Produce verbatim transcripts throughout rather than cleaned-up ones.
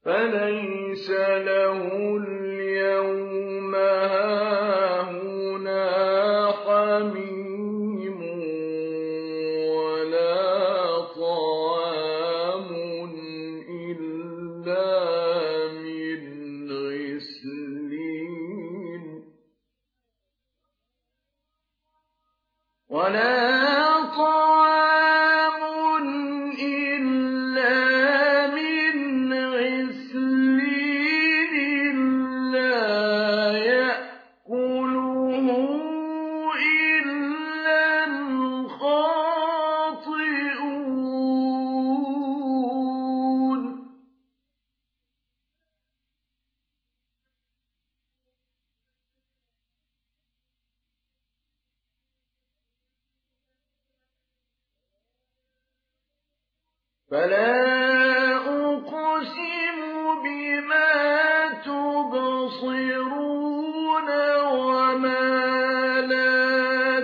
فليس له اليوم هاهنا حميم ولا طعام إلا من غسلين ولا فلا أقسم بما تبصرون وما لا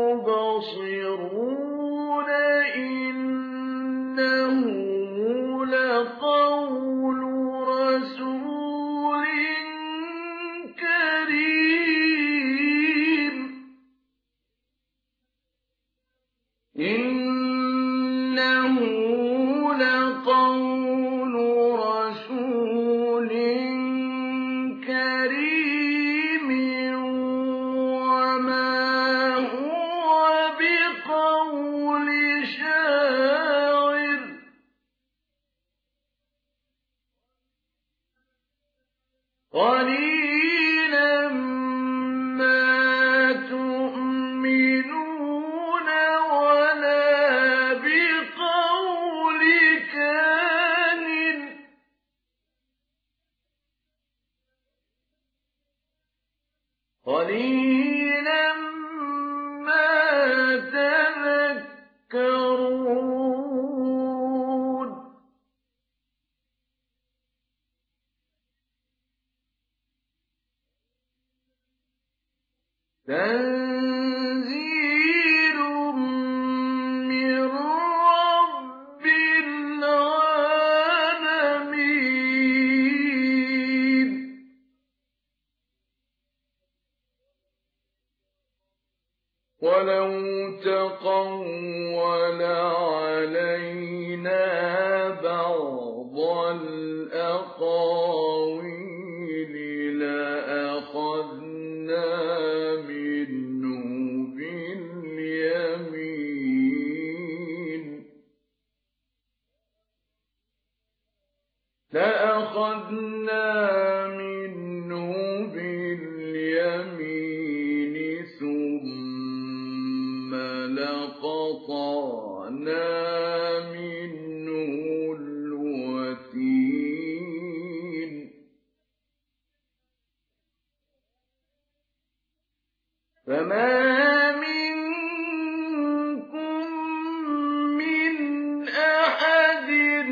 تبصرون إنه لقول رسول كريم إنه لقول رسول كريم وما هو بقول شاعر قليلا ما تؤمنون ولا بقول كاهن قليلا ما تذكرون تنزيل من رب العالمين ولو تقول علينا بعض الأقاويل لأخذنا منه باليمين لأخذنا منه باليمين ثم لقطعنا منه الوتين فما منكم من أحد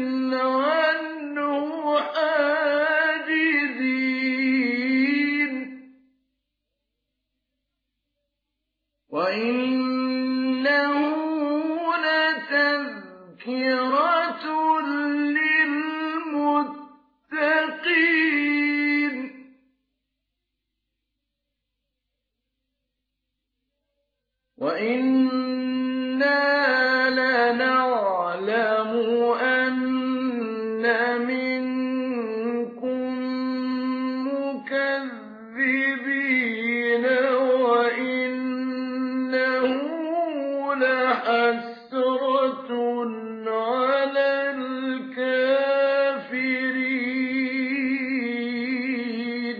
عنه حاجزين وإنه لتذكرة للمتقين وإنا لنعلم أن منكم مكذبين وإنه لحسرة على الكافرين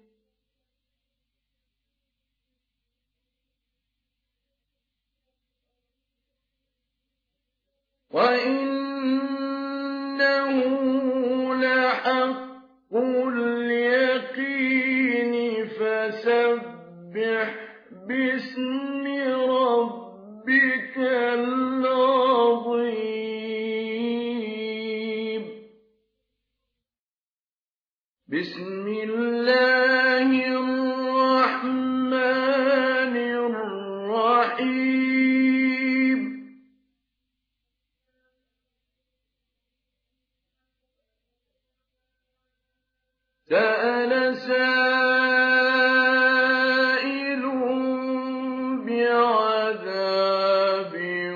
وإنه لحق اليقين فسبح باسم ربك العظيم بسم الله الرحمن الرحيم سأل سائل بعذاب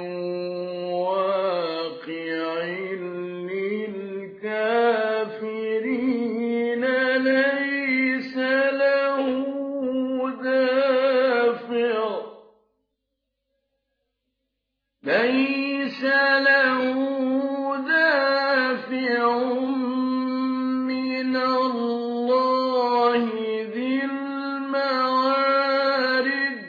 واقع للكافرين ليس له دافع ليس له دافع من الله ذي المعارج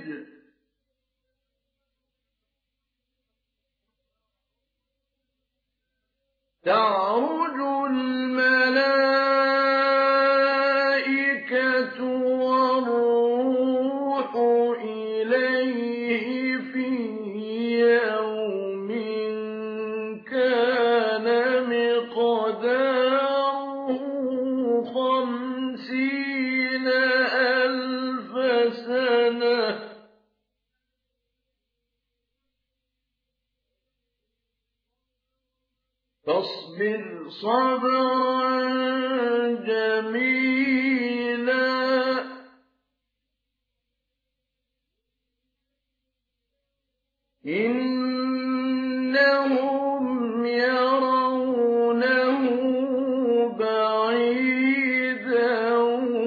تعرج الملائكة والروح إليه في يوم كان مقداره خمسين ألف سنة فاصبر صبرا جميلا إنهم يرونه بعيدا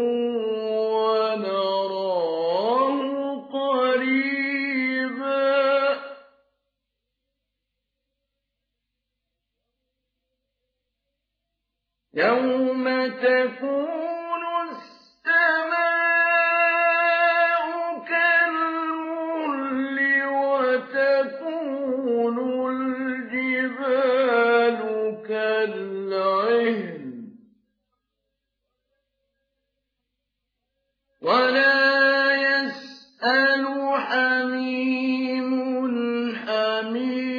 ونراه قريبا يوم تكون السماء كالمهل وتكون الجبال كالعهن ولا يسأل حميم حميم